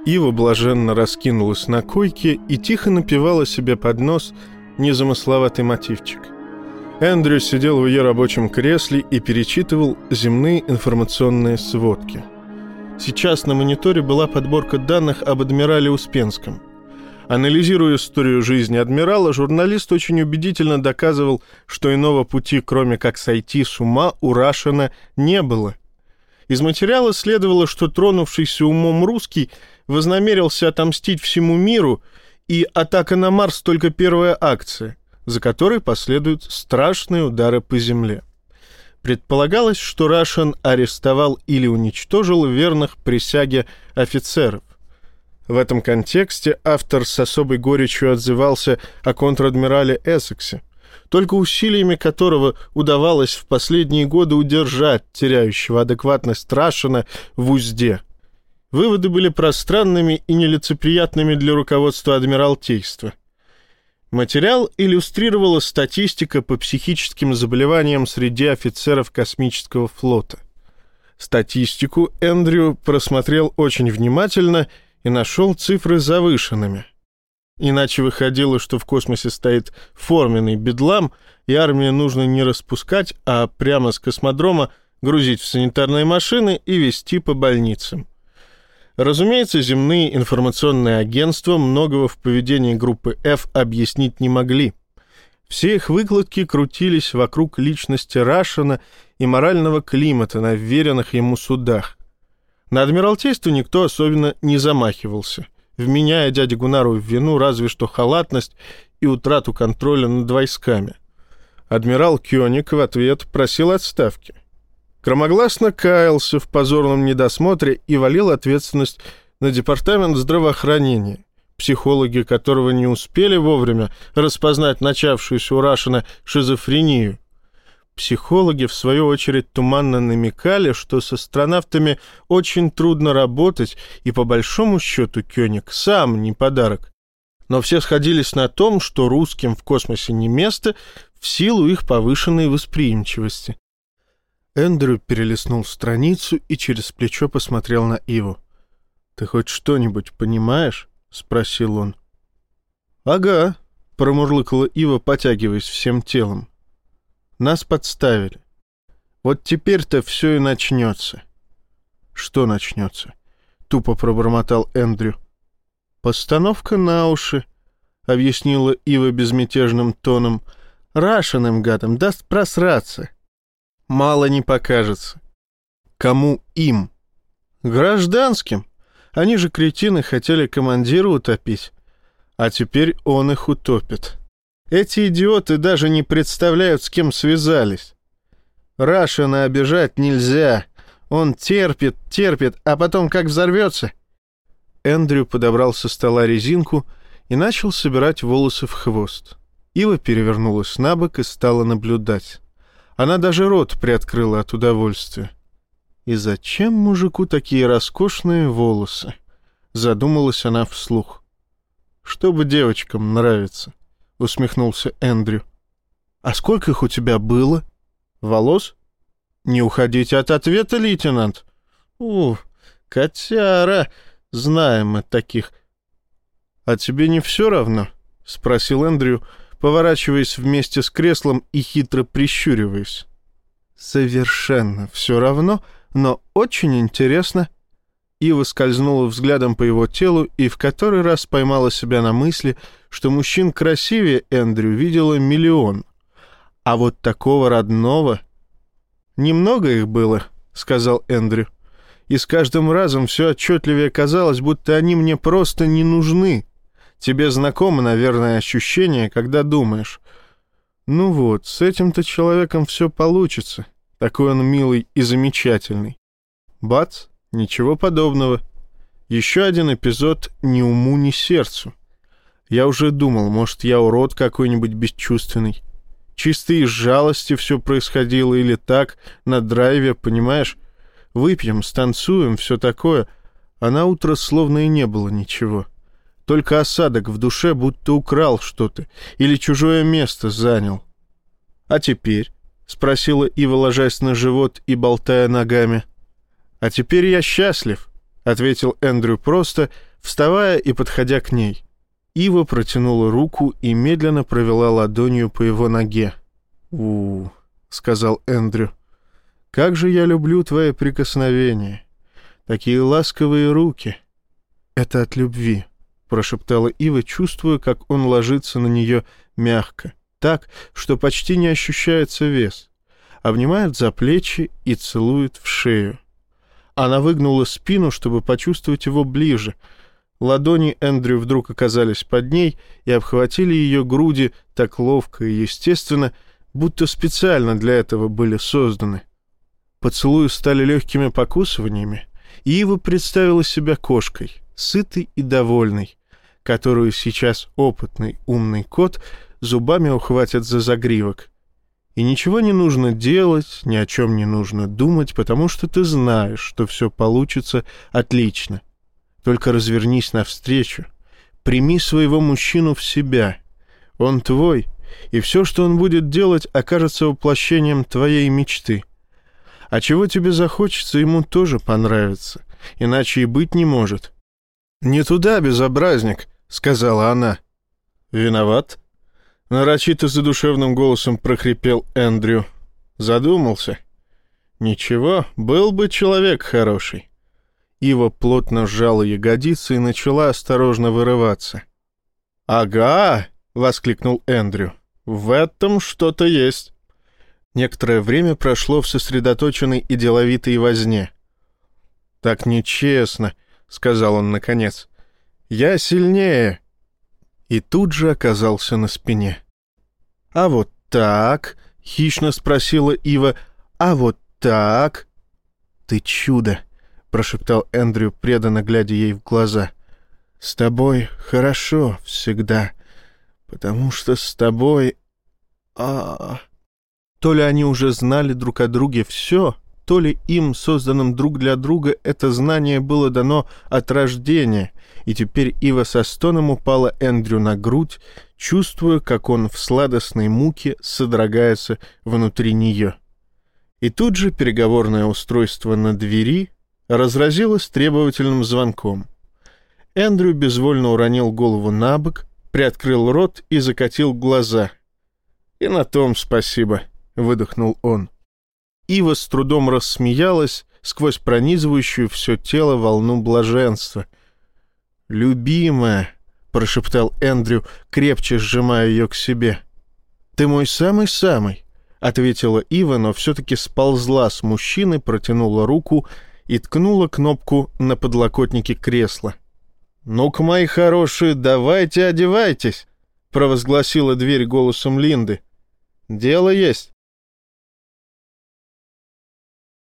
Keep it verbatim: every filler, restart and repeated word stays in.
Ива блаженно раскинулась на койке и тихо напевала себе под нос незамысловатый мотивчик. Эндрю сидел в ее рабочем кресле и перечитывал земные информационные сводки. Сейчас на мониторе была подборка данных об адмирале Успенском. Анализируя историю жизни адмирала, журналист очень убедительно доказывал, что иного пути, кроме как сойти с ума, у Рашена не было. Из материала следовало, что тронувшийся умом русский вознамерился отомстить всему миру, и атака на Марс только первая акция, за которой последуют страшные удары по Земле. Предполагалось, что Рашен арестовал или уничтожил верных присяге офицеров. В этом контексте автор с особой горечью отзывался о контр-адмирале Эссексе, только усилиями которого удавалось в последние годы удержать теряющего адекватность Рашена в узде. Выводы были пространными и нелицеприятными для руководства Адмиралтейства. Материал иллюстрировала статистика по психическим заболеваниям среди офицеров космического флота. Статистику Эндрю просмотрел очень внимательно и нашел цифры завышенными. Иначе выходило, что в космосе стоит форменный бедлам, и армию нужно не распускать, а прямо с космодрома грузить в санитарные машины и везти по больницам. Разумеется, земные информационные агентства многого в поведении группы F объяснить не могли. Все их выкладки крутились вокруг личности Рашена и морального климата на вверенных ему судах. На Адмиралтейство никто особенно не замахивался, вменяя дяде Гунару в вину разве что халатность и утрату контроля над войсками. Адмирал Кёник в ответ просил отставки. Громогласно каялся в позорном недосмотре и валил ответственность на департамент здравоохранения, психологи которого не успели вовремя распознать начавшуюся у Рашена шизофрению. Психологи, в свою очередь, туманно намекали, что с астронавтами очень трудно работать, и по большому счету Кёник сам не подарок. Но все сходились на том, что русским в космосе не место в силу их повышенной восприимчивости. Эндрю перелистнул страницу и через плечо посмотрел на Иву. «Ты хоть что-нибудь понимаешь?» — спросил он. «Ага», — промурлыкала Ива, потягиваясь всем телом. «Нас подставили. Вот теперь-то все и начнется». «Что начнется?» — тупо пробормотал Эндрю. «Постановка на уши», — объяснила Ива безмятежным тоном. «Рашеным гадам даст просраться. Мало не покажется». «Кому им?» «Гражданским. Они же, кретины, хотели командира утопить. А теперь он их утопит. Эти идиоты даже не представляют, с кем связались. Рашена обижать нельзя. Он терпит, терпит, а потом как взорвется». Эндрю подобрал со стола резинку и начал собирать волосы в хвост. Ива перевернулась на бок и стала наблюдать. Она даже рот приоткрыла от удовольствия. «И зачем мужику такие роскошные волосы?» — задумалась она вслух. «Чтобы девочкам нравится», — усмехнулся Эндрю. «А сколько их у тебя было?» «Волос?» «Не уходите от ответа, лейтенант». «У, котяра, знаем мы таких». «А тебе не все равно?» — спросил Эндрю, поворачиваясь вместе с креслом и хитро прищуриваясь. «Совершенно все равно, но очень интересно». Ива скользнула взглядом по его телу и в который раз поймала себя на мысли, что мужчин красивее Эндрю видела миллион. А вот такого родного... «Немного их было», — сказал Эндрю. «И с каждым разом все отчетливее казалось, будто они мне просто не нужны. Тебе знакомо, наверное, ощущение, когда думаешь: ну вот, с этим-то человеком все получится. Такой он милый и замечательный. Бац, ничего подобного. Еще один эпизод ни уму, ни сердцу. Я уже думал, может, я урод какой-нибудь бесчувственный. Чисто из жалости все происходило или так, на драйве, понимаешь? Выпьем, станцуем, все такое. А на утро словно и не было ничего. Только осадок в душе, будто украл что-то или чужое место занял. «А теперь?» — спросила Ива, ложась на живот и болтая ногами. «А теперь я счастлив», — ответил Эндрю просто, вставая и подходя к ней. Ива протянула руку и медленно провела ладонью по его ноге. «У-у-у», — сказал Эндрю, — «как же я люблю твои прикосновения! Такие ласковые руки!» «Это от любви», — прошептала Ива, чувствуя, как он ложится на нее мягко, так, что почти не ощущается вес, обнимает за плечи и целует в шею. Она выгнула спину, чтобы почувствовать его ближе. Ладони Эндрю вдруг оказались под ней и обхватили ее груди так ловко и естественно, будто специально для этого были созданы. Поцелуи стали легкими покусываниями, и Ива представила себя кошкой, сытой и довольной, которую сейчас опытный умный кот зубами ухватит за загривок. И ничего не нужно делать, ни о чем не нужно думать, потому что ты знаешь, что все получится отлично. Только развернись навстречу, прими своего мужчину в себя. Он твой, и все, что он будет делать, окажется воплощением твоей мечты. А чего тебе захочется, ему тоже понравится, иначе и быть не может. «Не туда, безобразник», — сказала она. «Виноват?» — нарочито задушевным голосом прохрипел Эндрю. Задумался. «Ничего, был бы человек хороший». Ива плотно сжала ягодицы и начала осторожно вырываться. «Ага!» — воскликнул Эндрю. «В этом что-то есть». Некоторое время прошло в сосредоточенной и деловитой возне. «Так нечестно», — сказал он наконец. «Я сильнее». И тут же оказался на спине. «А вот так?» — хищно спросила Ива. «А вот так?» «Ты чудо!» — прошептал Эндрю, преданно глядя ей в глаза. «С тобой хорошо всегда, потому что с тобой...» а То ли они уже знали друг о друге все, то ли им, созданным друг для друга, это знание было дано от рождения, и теперь Ива со стоном упала Эндрю на грудь, чувствуя, как он в сладостной муке содрогается внутри нее. И тут же переговорное устройство на двери разразилось требовательным звонком. Эндрю безвольно уронил голову на бок, приоткрыл рот и закатил глаза. «И на том спасибо», — выдохнул он. Ива с трудом рассмеялась сквозь пронизывающую все тело волну блаженства. «Любимая», — прошептал Эндрю, крепче сжимая ее к себе. «Ты мой самый-самый», — ответила Ива, но все-таки сползла с мужчины, протянула руку и ткнула кнопку на подлокотнике кресла. «Ну-ка, мои хорошие, давайте одевайтесь», — провозгласила дверь голосом Линды. «Дело есть».